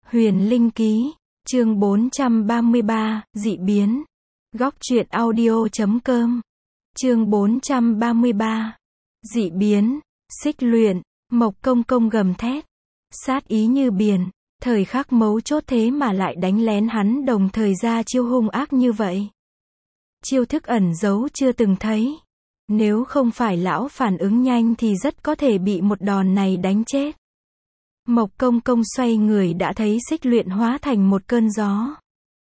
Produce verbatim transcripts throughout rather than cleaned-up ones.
Huyền Linh Ký, chương bốn trăm ba mươi ba, dị biến. Góc truyện audio chấm com. Chương bốn trăm ba mươi ba. Dị biến. Xích luyện. Mộc Công Công gầm thét. Sát ý như biển. Thời khắc mấu chốt thế mà lại đánh lén hắn, đồng thời ra chiêu hung ác như vậy. Chiêu thức ẩn giấu chưa từng thấy. Nếu không phải lão phản ứng nhanh thì rất có thể bị một đòn này đánh chết. Mộc Công Công xoay người đã thấy xích luyện hóa thành một cơn gió.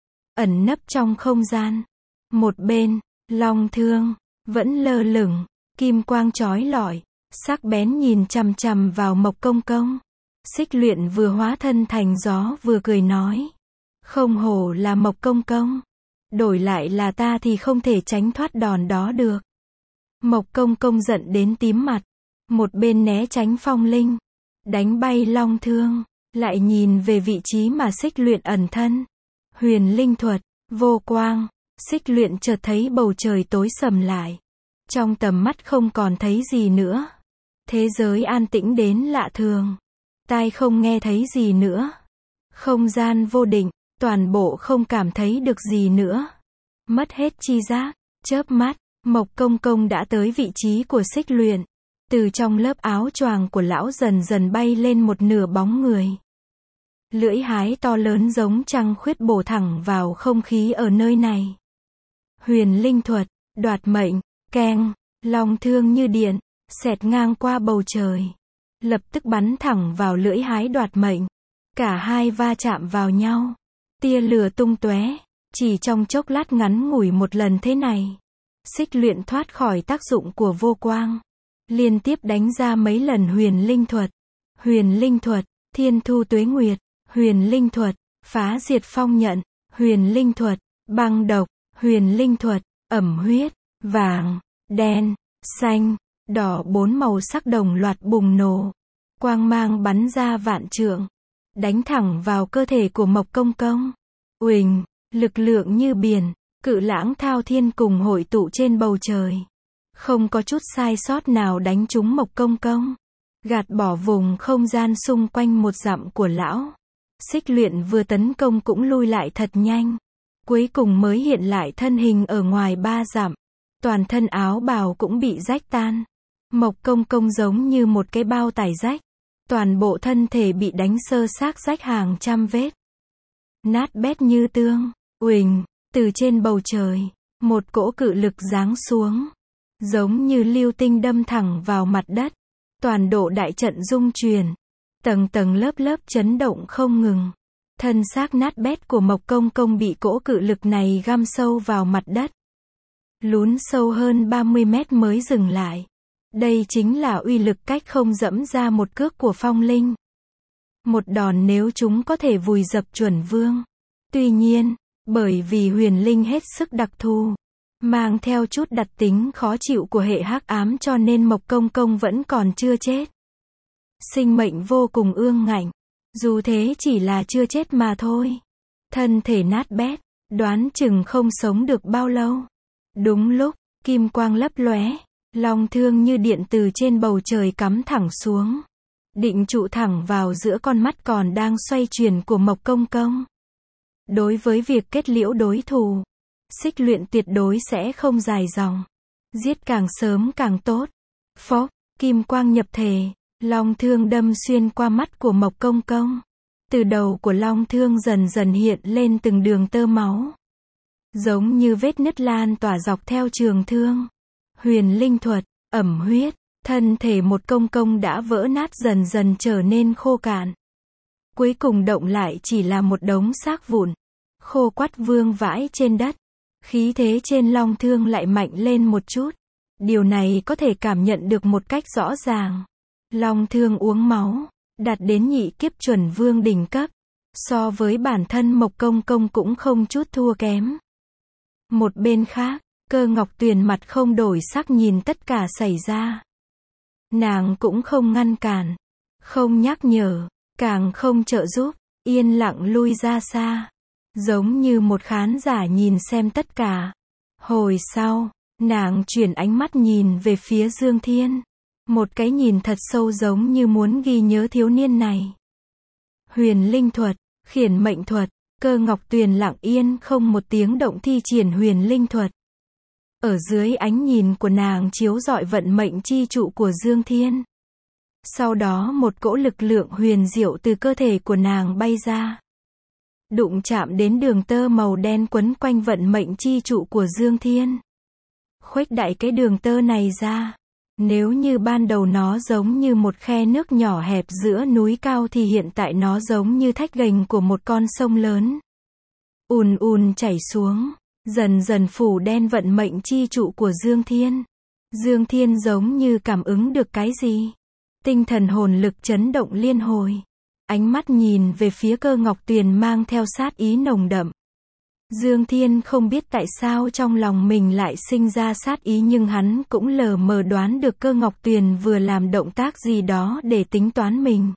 Ẩn nấp trong không gian. Một bên, long thương, vẫn lơ lửng, kim quang chói lọi, sắc bén nhìn chằm chằm vào Mộc Công Công. Xích luyện vừa hóa thân thành gió vừa cười nói. Không hổ là Mộc Công Công. Đổi lại là ta thì không thể tránh thoát đòn đó được. Mộc Công Công giận đến tím mặt. Một bên né tránh phong linh. Đánh bay long thương, lại nhìn về vị trí mà xích luyện ẩn thân. Huyền linh thuật, vô quang, xích luyện chợt thấy bầu trời tối sầm lại. Trong tầm mắt không còn thấy gì nữa. Thế giới an tĩnh đến lạ thường. Tai không nghe thấy gì nữa. Không gian vô định, toàn bộ không cảm thấy được gì nữa. Mất hết chi giác, chớp mắt, Mộc Công Công đã tới vị trí của xích luyện. Từ trong lớp áo choàng của lão dần dần bay lên một nửa bóng người. Lưỡi hái to lớn giống trăng khuyết bổ thẳng vào không khí ở nơi này. Huyền linh thuật, đoạt mệnh, keng, long thương như điện, xẹt ngang qua bầu trời. Lập tức bắn thẳng vào lưỡi hái đoạt mệnh. Cả hai va chạm vào nhau. Tia lửa tung tóe. Chỉ trong chốc lát ngắn ngủi một lần thế này. Xích luyện thoát khỏi tác dụng của vô quang. Liên tiếp đánh ra mấy lần huyền linh thuật. Huyền linh thuật, thiên thu tuế nguyệt. Huyền linh thuật, phá diệt phong nhận. Huyền linh thuật, băng độc. Huyền linh thuật, ẩm huyết. Vàng, đen, xanh, đỏ, bốn màu sắc đồng loạt bùng nổ. Quang mang bắn ra vạn trượng. Đánh thẳng vào cơ thể của Mộc Công Công. Uỳnh, lực lượng như biển. Cự lãng thao thiên cùng hội tụ trên bầu trời. Không có chút sai sót nào đánh trúng Mộc Công Công. Gạt bỏ vùng không gian xung quanh một dặm của lão. Xích luyện vừa tấn công cũng lui lại thật nhanh. Cuối cùng mới hiện lại thân hình ở ngoài ba dặm. Toàn thân áo bào cũng bị rách tan. Mộc Công Công giống như một cái bao tải rách. Toàn bộ thân thể bị đánh sơ xác rách hàng trăm vết. Nát bét như tương. Uỳnh, từ trên bầu trời, một cỗ cự lực giáng xuống. Giống như lưu tinh đâm thẳng vào mặt đất. Toàn độ đại trận rung chuyển. Tầng tầng lớp lớp chấn động không ngừng. Thân xác nát bét của Mộc Công Công bị cỗ cự lực này găm sâu vào mặt đất. Lún sâu hơn ba mươi mét mới dừng lại. Đây chính là uy lực cách không dẫm ra một cước của phong linh. Một đòn nếu chúng có thể vùi dập chuẩn vương. Tuy nhiên, bởi vì huyền linh hết sức đặc thù, mang theo chút đặc tính khó chịu của hệ hắc ám cho nên Mộc Công Công vẫn còn chưa chết. Sinh mệnh vô cùng ương ngạnh. Dù thế chỉ là chưa chết mà thôi. Thân thể nát bét, đoán chừng không sống được bao lâu. Đúng lúc, kim quang lấp lóe, long thương như điện từ trên bầu trời cắm thẳng xuống. Định trụ thẳng vào giữa con mắt còn đang xoay chuyển của Mộc Công Công. Đối với việc kết liễu đối thủ, xích luyện tuyệt đối sẽ không dài dòng. Giết càng sớm càng tốt. Phốc, kim quang nhập thể, long thương đâm xuyên qua mắt của Mộc Công Công. Từ đầu của long thương dần dần hiện lên từng đường tơ máu. Giống như vết nứt lan tỏa dọc theo trường thương. Huyền linh thuật, ẩm huyết, thân thể một Công Công đã vỡ nát dần dần trở nên khô cạn. Cuối cùng động lại chỉ là một đống xác vụn. Khô quắt vương vãi trên đất. Khí thế trên long thương lại mạnh lên một chút. Điều này có thể cảm nhận được một cách rõ ràng. Long thương uống máu, đạt đến nhị kiếp chuẩn vương đỉnh cấp. So với bản thân Mộc Công Công cũng không chút thua kém. Một bên khác, Cơ Ngọc Tuyền mặt không đổi sắc nhìn tất cả xảy ra. Nàng cũng không ngăn cản, không nhắc nhở, càng không trợ giúp, yên lặng lui ra xa. Giống như một khán giả nhìn xem tất cả. Hồi sau, nàng chuyển ánh mắt nhìn về phía Dương Thiên. Một cái nhìn thật sâu giống như muốn ghi nhớ thiếu niên này. Huyền linh thuật, Khiển mệnh thuật, Cơ Ngọc Tuyền lặng yên không một tiếng động thi triển huyền linh thuật. Ở dưới ánh nhìn của nàng chiếu rọi vận mệnh chi trụ của Dương Thiên. Sau đó một cỗ lực lượng huyền diệu từ cơ thể của nàng bay ra. Đụng chạm đến đường tơ màu đen quấn quanh vận mệnh chi trụ của Dương Thiên. Khuếch đại cái đường tơ này ra. Nếu như ban đầu nó giống như một khe nước nhỏ hẹp giữa núi cao thì hiện tại nó giống như thách gành của một con sông lớn. Ùn ùn chảy xuống, dần dần phủ đen vận mệnh chi trụ của Dương Thiên. Dương Thiên giống như cảm ứng được cái gì. Tinh thần hồn lực chấn động liên hồi. Ánh mắt nhìn về phía Cơ Ngọc Tuyền mang theo sát ý nồng đậm. Dương Thiên không biết tại sao trong lòng mình lại sinh ra sát ý nhưng hắn cũng lờ mờ đoán được Cơ Ngọc Tuyền vừa làm động tác gì đó để tính toán mình.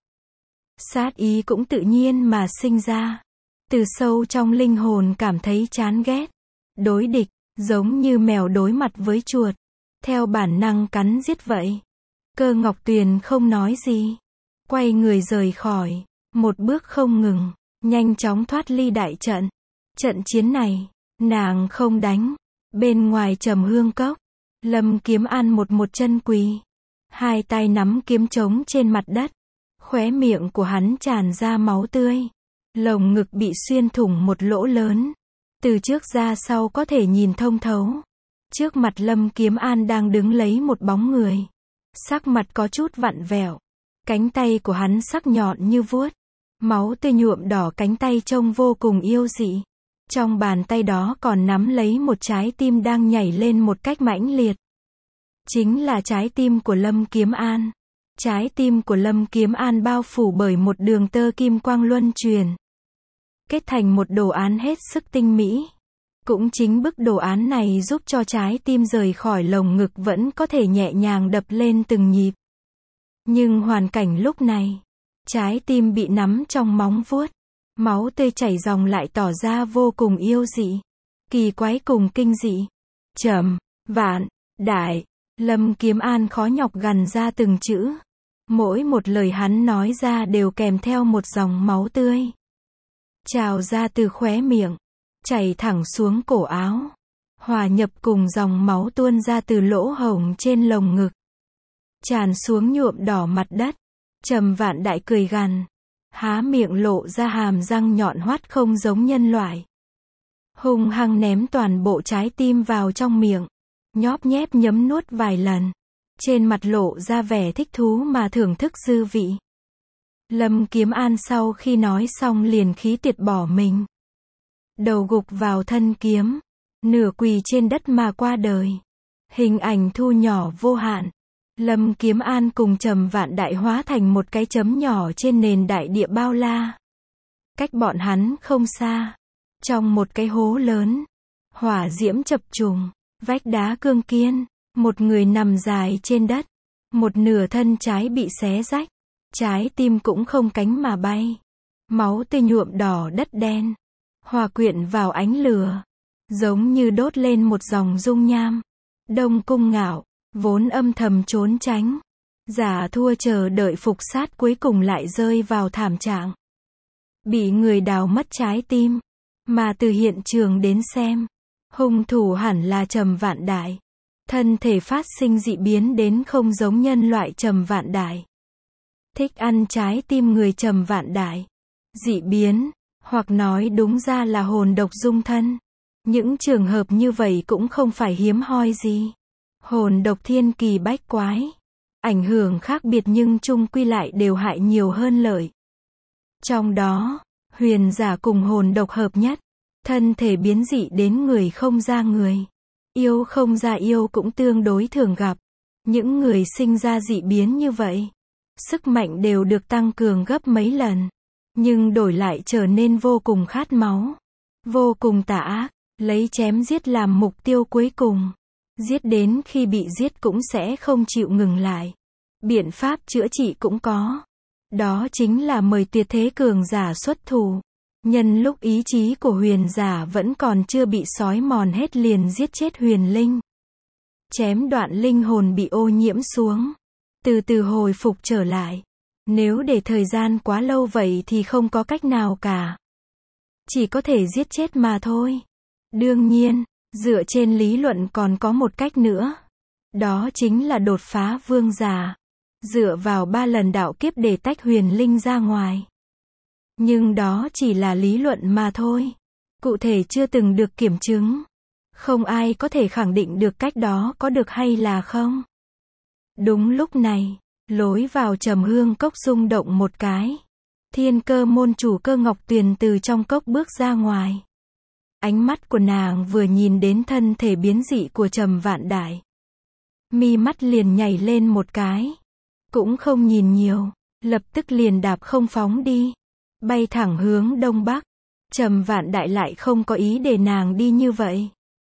Sát ý cũng tự nhiên mà sinh ra. Từ sâu trong linh hồn cảm thấy chán ghét. Đối địch, giống như mèo đối mặt với chuột. Theo bản năng cắn giết vậy. Cơ Ngọc Tuyền không nói gì. Quay người rời khỏi. Một bước không ngừng. Nhanh chóng thoát ly đại trận. Trận chiến này, nàng không đánh. Bên ngoài Trầm Hương Cốc, Lâm Kiếm An một một chân quỳ. Hai tay nắm kiếm trống trên mặt đất. Khóe miệng của hắn tràn ra máu tươi. Lồng ngực bị xuyên thủng một lỗ lớn. Từ trước ra sau có thể nhìn thông thấu. Trước mặt Lâm Kiếm An đang đứng lấy một bóng người. Sắc mặt có chút vặn vẹo. Cánh tay của hắn sắc nhọn như vuốt. Máu tươi nhuộm đỏ cánh tay trông vô cùng yêu dị. Trong bàn tay đó còn nắm lấy một trái tim đang nhảy lên một cách mãnh liệt. Chính là trái tim của Lâm Kiếm An. Trái tim của Lâm Kiếm An bao phủ bởi một đường tơ kim quang luân truyền. Kết thành một đồ án hết sức tinh mỹ. Cũng chính bức đồ án này giúp cho trái tim rời khỏi lồng ngực vẫn có thể nhẹ nhàng đập lên từng nhịp. Nhưng hoàn cảnh lúc này, trái tim bị nắm trong móng vuốt. Máu tươi chảy dòng lại tỏ ra vô cùng yêu dị. Kỳ quái cùng kinh dị. Trầm, vạn, đại. Lâm Kiếm An khó nhọc gằn ra từng chữ. Mỗi một lời hắn nói ra đều kèm theo một dòng máu tươi. Trào ra từ khóe miệng. Chảy thẳng xuống cổ áo. Hòa nhập cùng dòng máu tuôn ra từ lỗ hổng trên lồng ngực. Tràn xuống nhuộm đỏ mặt đất. Trầm Vạn Đại cười gằn. Há miệng lộ ra hàm răng nhọn hoắt không giống nhân loại. Hung hăng ném toàn bộ trái tim vào trong miệng. Nhóp nhép nhấm nuốt vài lần. Trên mặt lộ ra vẻ thích thú mà thưởng thức dư vị. Lâm Kiếm An sau khi nói xong liền khí tiệt bỏ mình. Đầu gục vào thân kiếm. Nửa quỳ trên đất mà qua đời. Hình ảnh thu nhỏ vô hạn. Lâm Kiếm An cùng Trầm Vạn Đại hóa thành một cái chấm nhỏ trên nền đại địa bao la. Cách bọn hắn không xa. Trong một cái hố lớn. Hỏa diễm chập trùng. Vách đá cương kiên. Một người nằm dài trên đất. Một nửa thân trái bị xé rách. Trái tim cũng không cánh mà bay. Máu tươi nhuộm đỏ đất đen. Hòa quyện vào ánh lửa. Giống như đốt lên một dòng dung nham. Đông Cung Ngạo. Vốn âm thầm trốn tránh. Giả thua chờ đợi phục sát cuối cùng lại rơi vào thảm trạng. Bị người đào mất trái tim. Mà từ hiện trường đến xem. Hung thủ hẳn là Trầm Vạn Đại. Thân thể phát sinh dị biến đến không giống nhân loại Trầm Vạn Đại. Thích ăn trái tim người Trầm Vạn Đại. Dị biến, hoặc nói đúng ra là hồn độc dung thân. Những trường hợp như vậy cũng không phải hiếm hoi gì. Hồn độc thiên kỳ bách quái. Ảnh hưởng khác biệt nhưng chung quy lại đều hại nhiều hơn lợi. Trong đó, huyền giả cùng hồn độc hợp nhất. Thân thể biến dị đến người không ra người. Yêu không ra yêu cũng tương đối thường gặp. Những người sinh ra dị biến như vậy. Sức mạnh đều được tăng cường gấp mấy lần. Nhưng đổi lại trở nên vô cùng khát máu. Vô cùng tà ác. Lấy chém giết làm mục tiêu cuối cùng. Giết đến khi bị giết cũng sẽ không chịu ngừng lại. Biện pháp chữa trị cũng có. Đó chính là mời tuyệt thế cường giả xuất thủ. Nhân lúc ý chí của huyền giả vẫn còn chưa bị xói mòn hết liền giết chết huyền linh. Chém đoạn linh hồn bị ô nhiễm xuống. Từ từ hồi phục trở lại. Nếu để thời gian quá lâu vậy thì không có cách nào cả. chỉ có thể giết chết mà thôi. Đương nhiên, dựa trên lý luận còn có một cách nữa. Đó chính là đột phá vương giả. Dựa vào ba lần đạo kiếp để tách huyền linh ra ngoài. Nhưng đó chỉ là lý luận mà thôi. Cụ thể chưa từng được kiểm chứng. Không ai có thể khẳng định được cách đó có được hay là không. Đúng lúc này, lối vào Trầm Hương Cốc rung động một cái. Thiên Cơ môn chủ Cơ Ngọc Tuyền từ trong cốc bước ra ngoài. Ánh mắt của nàng vừa nhìn đến thân thể biến dị của Trầm Vạn Đại. Mi mắt liền nhảy lên một cái. Cũng không nhìn nhiều, lập tức liền đạp không phóng đi. Bay thẳng hướng đông bắc. Trầm Vạn Đại lại không có ý để nàng đi như vậy.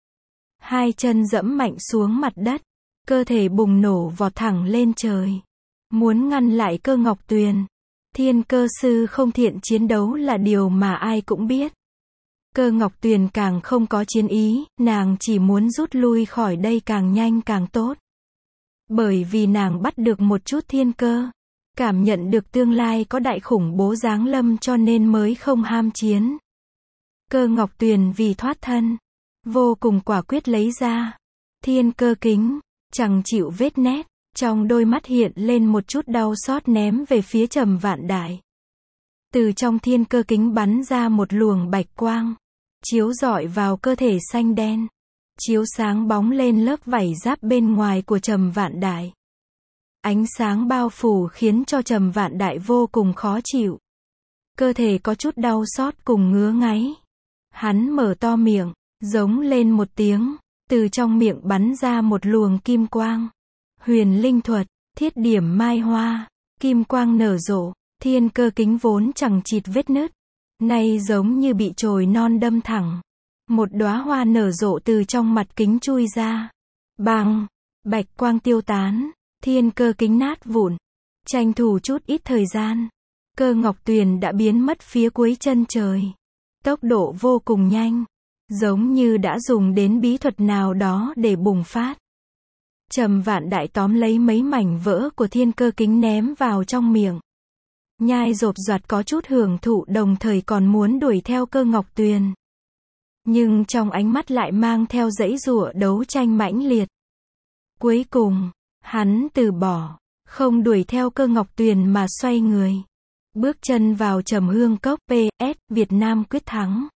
Hai chân dẫm mạnh xuống mặt đất. Cơ thể bùng nổ vọt thẳng lên trời. Muốn ngăn lại Cơ Ngọc Tuyền. Thiên Cơ sư không thiện chiến đấu là điều mà ai cũng biết. Cơ Ngọc Tuyền càng không có chiến ý, nàng chỉ muốn rút lui khỏi đây càng nhanh càng tốt. Bởi vì nàng bắt được một chút thiên cơ. Cảm nhận được tương lai có đại khủng bố giáng lâm cho nên mới không ham chiến. Cơ Ngọc Tuyền vì thoát thân. Vô cùng quả quyết lấy ra. Thiên cơ kính. Chẳng chịu vết nét. Trong đôi mắt hiện lên một chút đau xót ném về phía Trầm Vạn Đại. Từ trong thiên cơ kính bắn ra một luồng bạch quang. Chiếu rọi vào cơ thể xanh đen. Chiếu sáng bóng lên lớp vảy giáp bên ngoài của Trầm Vạn Đại. Ánh sáng bao phủ khiến cho Trầm Vạn Đại vô cùng khó chịu. Cơ thể có chút đau xót cùng ngứa ngáy. Hắn mở to miệng, giống lên một tiếng. Từ trong miệng bắn ra một luồng kim quang. Huyền linh thuật, thiết điểm mai hoa. Kim quang nở rộ. Thiên cơ kính vốn chẳng chịt vết nứt. Nay giống như bị chồi non đâm thẳng. Một đóa hoa nở rộ từ trong mặt kính chui ra. Bang! Bạch quang tiêu tán. Thiên cơ kính nát vụn. Tranh thủ chút ít thời gian. Cơ Ngọc Tuyền đã biến mất phía cuối chân trời. Tốc độ vô cùng nhanh. Giống như đã dùng đến bí thuật nào đó để bùng phát. Trầm Vạn Đại tóm lấy mấy mảnh vỡ của thiên cơ kính ném vào trong miệng. Nhai rộp rặt có chút hưởng thụ đồng thời còn muốn đuổi theo Cơ Ngọc Tuyền. Nhưng trong ánh mắt lại mang theo dãy giụa đấu tranh mãnh liệt. Cuối cùng, hắn từ bỏ, không đuổi theo Cơ Ngọc Tuyền mà xoay người. Bước chân vào Trầm Hương Cốc. pê ét Việt Nam quyết thắng.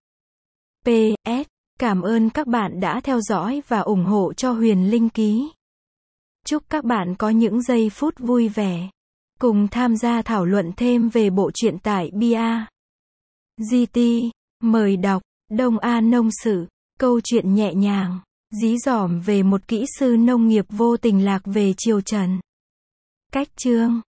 pê ét Cảm ơn các bạn đã theo dõi và ủng hộ cho Huyền Linh Ký. Chúc các bạn có những giây phút vui vẻ. Cùng tham gia thảo luận thêm về bộ truyện tại bia giê tê. Mời đọc. Đông A Nông Sự. Câu chuyện nhẹ nhàng, dí dỏm về một kỹ sư nông nghiệp vô tình lạc về triều Trần. Cách chương